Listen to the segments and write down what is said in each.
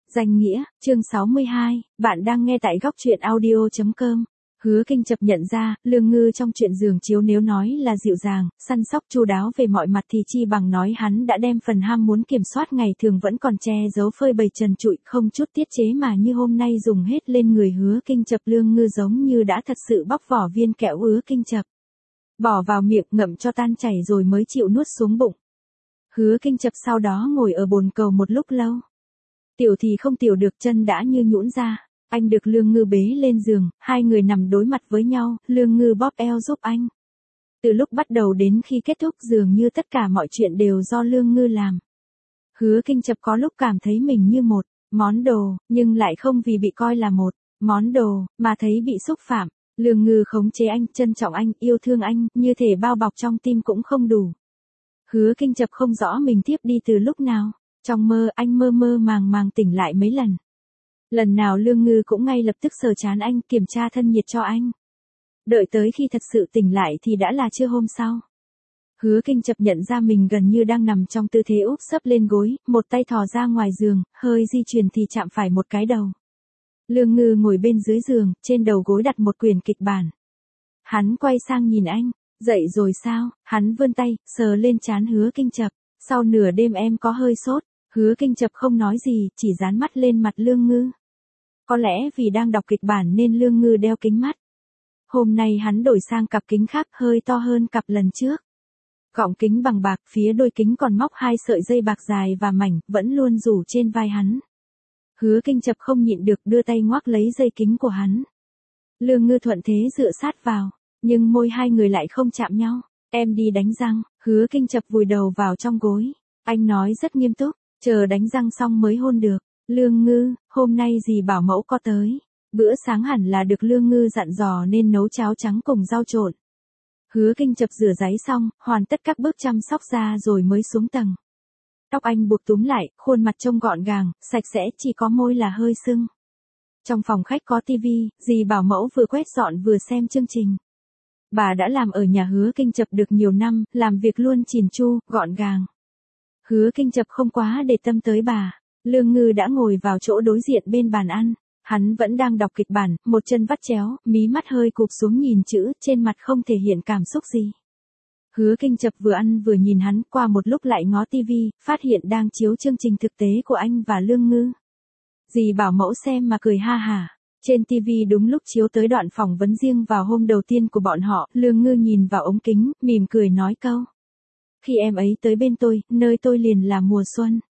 Danh nghĩa, chương 62, bạn đang nghe tại góc truyện audio.com. Hứa Kinh Chập nhận ra, Lương Ngư trong chuyện giường chiếu nếu nói là dịu dàng, săn sóc chu đáo về mọi mặt thì chi bằng nói hắn đã đem phần ham muốn kiểm soát ngày thường vẫn còn che giấu phơi bày trần trụi không chút tiết chế mà như hôm nay dùng hết lên người Hứa Kinh Chập. Lương Ngư giống như đã thật sự bóc vỏ viên kẹo Hứa Kinh Chập. Bỏ vào miệng ngậm cho tan chảy rồi mới chịu nuốt xuống bụng. Hứa Kinh Chập sau đó ngồi ở bồn cầu một lúc lâu. Tiểu thì không tiểu được, chân đã như nhũn ra. Anh được Lương Ngư bế lên giường, hai người nằm đối mặt với nhau, Lương Ngư bóp eo giúp anh. Từ lúc bắt đầu đến khi kết thúc dường như tất cả mọi chuyện đều do Lương Ngư làm. Hứa Kinh Chập có lúc cảm thấy mình như một món đồ, nhưng lại không vì bị coi là một món đồ, mà thấy bị xúc phạm. Lương Ngư khống chế anh, trân trọng anh, yêu thương anh, như thể bao bọc trong tim cũng không đủ. Hứa Kinh Chập không rõ mình tiếp đi từ lúc nào. Trong mơ anh mơ mơ màng màng tỉnh lại mấy lần. Lần nào Lương Ngư cũng ngay lập tức sờ trán anh, kiểm tra thân nhiệt cho anh. Đợi tới khi thật sự tỉnh lại thì đã là trưa hôm sau. Hứa Kinh Chập nhận ra mình gần như đang nằm trong tư thế úp sấp lên gối, một tay thò ra ngoài giường, hơi di chuyển thì chạm phải một cái đầu. Lương Ngư ngồi bên dưới giường, trên đầu gối đặt một quyển kịch bản. Hắn quay sang nhìn anh, dậy rồi sao? Hắn vươn tay, sờ lên trán Hứa Kinh Chập. Sau nửa đêm em có hơi sốt. Hứa Kinh Chập không nói gì, chỉ dán mắt lên mặt Lương Ngư. Có lẽ vì đang đọc kịch bản nên Lương Ngư đeo kính mắt. Hôm nay hắn đổi sang cặp kính khác, hơi to hơn cặp lần trước. Gọng kính bằng bạc, phía đôi kính còn móc hai sợi dây bạc dài và mảnh, vẫn luôn rủ trên vai hắn. Hứa Kinh Chập không nhịn được đưa tay ngoắc lấy dây kính của hắn. Lương Ngư thuận thế dựa sát vào, nhưng môi hai người lại không chạm nhau. Em đi đánh răng. Hứa Kinh Chập vùi đầu vào trong gối. Anh nói rất nghiêm túc, chờ đánh răng xong mới hôn được. Lương Ngư, hôm nay dì bảo mẫu có tới. Bữa sáng hẳn là được Lương Ngư dặn dò nên nấu cháo trắng cùng rau trộn. Hứa Kinh Chập rửa ráy xong, hoàn tất các bước chăm sóc da rồi mới xuống tầng. Tóc anh buộc túm lại, khuôn mặt trông gọn gàng, sạch sẽ, chỉ có môi là hơi sưng. Trong phòng khách có tivi, dì bảo mẫu vừa quét dọn vừa xem chương trình. Bà đã làm ở nhà Hứa Kinh Chập được nhiều năm, làm việc luôn chỉn chu, gọn gàng. Hứa Kinh Chập không quá để tâm tới bà. Lương Ngư đã ngồi vào chỗ đối diện bên bàn ăn. Hắn vẫn đang đọc kịch bản, một chân vắt chéo, mí mắt hơi cụp xuống nhìn chữ, trên mặt không thể hiện cảm xúc gì. Hứa Kinh Chập vừa ăn vừa nhìn hắn, qua một lúc lại ngó tivi, phát hiện đang chiếu chương trình thực tế của anh và Lương Ngư. Dì bảo mẫu xem mà cười ha hả. Trên TV đúng lúc chiếu tới đoạn phỏng vấn riêng vào hôm đầu tiên của bọn họ, Lương Ngư nhìn vào ống kính, mỉm cười nói câu. Khi em ấy tới bên tôi, nơi tôi liền là mùa xuân.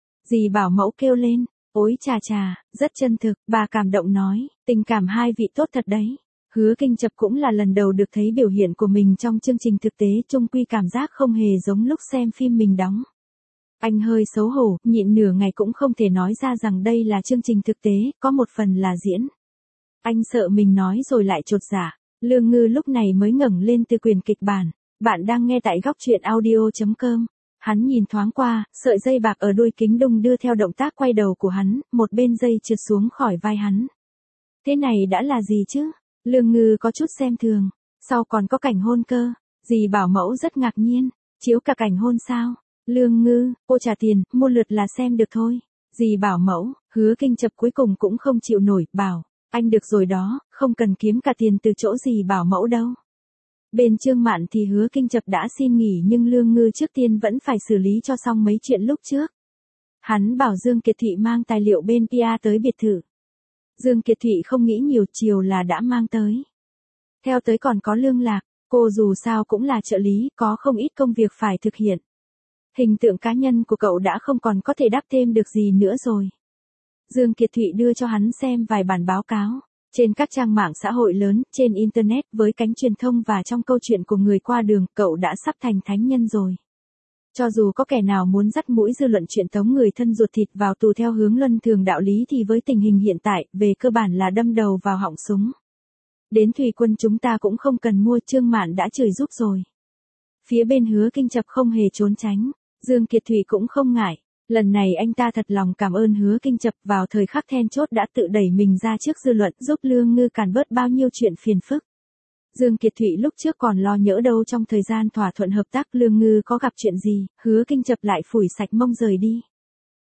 Dì bảo mẫu kêu lên, ôi chà chà, rất chân thực, bà cảm động nói, tình cảm hai vị tốt thật đấy. Hứa Kinh Chập cũng là lần đầu được thấy biểu hiện của mình trong chương trình thực tế, chung quy cảm giác không hề giống lúc xem phim mình đóng. Anh hơi xấu hổ, nhịn nửa ngày cũng không thể nói ra rằng đây là chương trình thực tế, có một phần là diễn. Anh sợ mình nói rồi lại chột dạ. Lương Ngư lúc này mới ngẩng lên từ quyển kịch bản. Bạn đang nghe tại góc truyện audio.com. Hắn nhìn thoáng qua, sợi dây bạc ở đuôi kính đung đưa theo động tác quay đầu của hắn, một bên dây trượt xuống khỏi vai hắn. Thế này đã là gì chứ? Lương Ngư có chút xem thường. Sau còn có cảnh hôn cơ. Dì bảo mẫu rất ngạc nhiên. Chiếu cả cảnh hôn sao? Lương Ngư, cô trả tiền, mua lượt là xem được thôi. Dì bảo mẫu, Hứa Kinh Chập cuối cùng cũng không chịu nổi, bảo. Anh được rồi đó, không cần kiếm cả tiền từ chỗ gì bảo mẫu đâu. Bên Trương Mạn thì Hứa Kinh Chập đã xin nghỉ nhưng Lương Ngư trước tiên vẫn phải xử lý cho xong mấy chuyện lúc trước. Hắn bảo Dương Kiệt Thụy mang tài liệu bên PR tới biệt thự. Dương Kiệt Thụy không nghĩ nhiều, chiều là đã mang tới. Theo tới còn có Lương Lạc, cô dù sao cũng là trợ lý, có không ít công việc phải thực hiện. Hình tượng cá nhân của cậu đã không còn có thể đắp thêm được gì nữa rồi. Dương Kiệt Thụy đưa cho hắn xem vài bản báo cáo. Trên các trang mạng xã hội lớn, trên Internet với cánh truyền thông và trong câu chuyện của người qua đường, cậu đã sắp thành thánh nhân rồi. Cho dù có kẻ nào muốn dắt mũi dư luận chuyện tống người thân ruột thịt vào tù theo hướng luân thường đạo lý thì với tình hình hiện tại, về cơ bản là đâm đầu vào họng súng. Đến Thủy Quân chúng ta cũng không cần mua, Trương Mạn đã chửi giúp rồi. Phía bên Hứa Kinh Chập không hề trốn tránh. Dương Kiệt Thụy cũng không ngại. Lần này anh ta thật lòng cảm ơn Hứa Kinh Chập vào thời khắc then chốt đã tự đẩy mình ra trước dư luận, giúp Lương Ngư càn bớt bao nhiêu chuyện phiền phức. Dương Kiệt Thụy lúc trước còn lo nhỡ đâu trong thời gian thỏa thuận hợp tác Lương Ngư có gặp chuyện gì, Hứa Kinh Chập lại phủi sạch mông rời đi.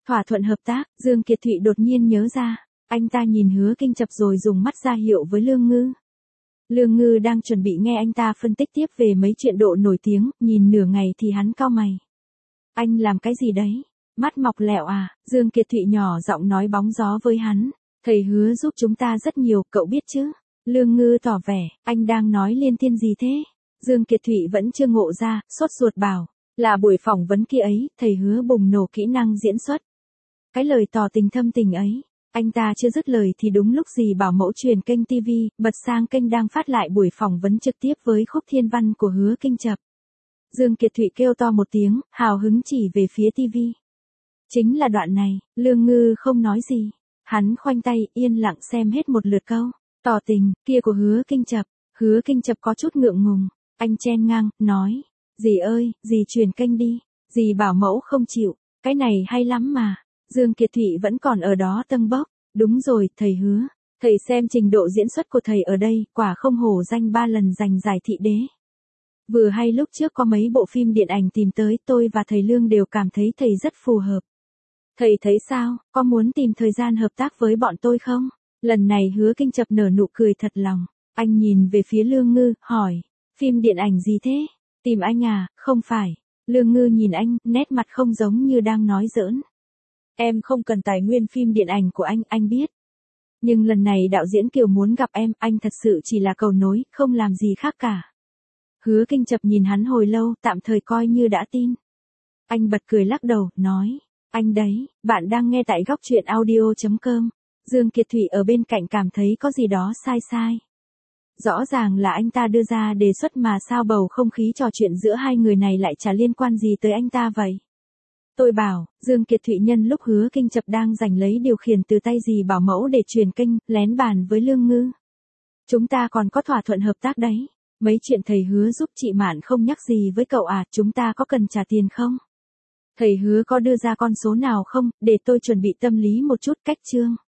Thỏa thuận hợp tác, Dương Kiệt Thụy đột nhiên nhớ ra. Anh ta nhìn Hứa Kinh Chập rồi dùng mắt ra hiệu với Lương Ngư. Lương Ngư đang chuẩn bị nghe anh ta phân tích tiếp về mấy chuyện độ nổi tiếng, nhìn nửa ngày thì hắn cau mày. Anh làm cái gì đấy? Mắt mọc lẹo à? Dương Kiệt Thụy nhỏ giọng nói bóng gió với hắn. Thầy Hứa giúp chúng ta rất nhiều, cậu biết chứ? Lương Ngư tỏ vẻ, anh đang nói liên thiên gì thế? Dương Kiệt Thụy vẫn chưa ngộ ra, sốt ruột bảo. Là buổi phỏng vấn kia ấy, thầy Hứa bùng nổ kỹ năng diễn xuất. Cái lời tỏ tình thâm tình ấy. Anh ta chưa dứt lời thì đúng lúc dì bảo mẫu truyền kênh TV, bật sang kênh đang phát lại buổi phỏng vấn trực tiếp với khúc thiên văn của Hứa Kinh Chập. Dương Kiệt Thụy kêu to một tiếng, hào hứng chỉ về phía TV. Chính là đoạn này, Lương Ngư không nói gì. Hắn khoanh tay, yên lặng xem hết một lượt câu. Tỏ tình, kia của Hứa Kinh Chập. Hứa Kinh Chập có chút ngượng ngùng. Anh chen ngang, nói. Dì ơi, dì truyền kênh đi. Dì bảo mẫu không chịu. Cái này hay lắm mà. Dương Kiệt Thụy vẫn còn ở đó tâng bốc. Đúng rồi, thầy Hứa. Thầy xem trình độ diễn xuất của thầy ở đây, quả không hổ danh 3 lần giành giải thị đế. Vừa hay lúc trước có mấy bộ phim điện ảnh tìm tới, tôi và thầy Lương đều cảm thấy thầy rất phù hợp. Thầy thấy sao, có muốn tìm thời gian hợp tác với bọn tôi không? Lần này Hứa Kinh Chập nở nụ cười thật lòng. Anh nhìn về phía Lương Ngư, hỏi. Phim điện ảnh gì thế? Tìm anh à, không phải. Lương Ngư nhìn anh, nét mặt không giống như đang nói giỡn. Em không cần tài nguyên phim điện ảnh của anh biết. Nhưng lần này đạo diễn Kiều muốn gặp em, anh thật sự chỉ là cầu nối, không làm gì khác cả. Hứa Kinh Chập nhìn hắn hồi lâu, tạm thời coi như đã tin. Anh bật cười lắc đầu, nói. Anh đấy, bạn đang nghe tại góc truyện audio.com. Dương Kiệt Thụy ở bên cạnh cảm thấy có gì đó sai sai. Rõ ràng là anh ta đưa ra đề xuất mà sao bầu không khí trò chuyện giữa hai người này lại chả liên quan gì tới anh ta vậy. Tôi bảo, Dương Kiệt Thụy nhân lúc Hứa Kinh Chập đang giành lấy điều khiển từ tay dì bảo mẫu để truyền kênh, lén bàn với Lương Ngư. Chúng ta còn có thỏa thuận hợp tác đấy. Mấy chuyện thầy Hứa giúp chị Mạn không nhắc gì với cậu à, chúng ta có cần trả tiền không? Thầy Hứa có đưa ra con số nào không, để tôi chuẩn bị tâm lý một chút cách chương.